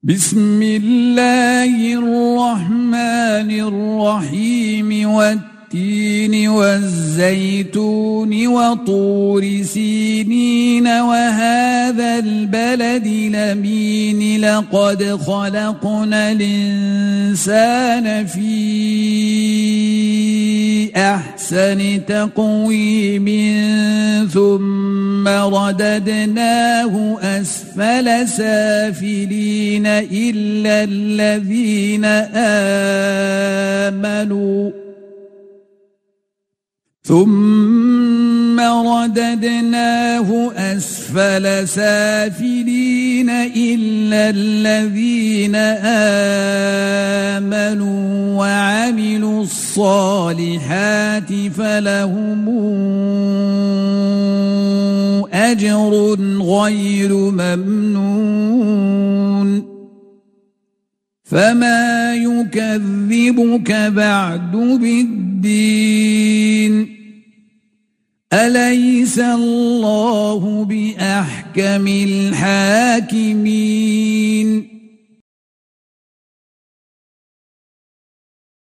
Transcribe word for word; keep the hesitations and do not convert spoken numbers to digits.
بسم الله الرحمن الرحيم والتين والزيتون وطور سينين وهذا البلد الأمين لقد خلقنا الإنسان في أحسن تقويم ثم رددناه أسفل سافلين إلا الذين آمنوا ثم رددناه أسفل سافلين إلا الذين آمنوا وعملوا الصالحات فلهم أجر غير ممنون فما يكذبك بعد بالدين أليس الله بأحكم الحاكمين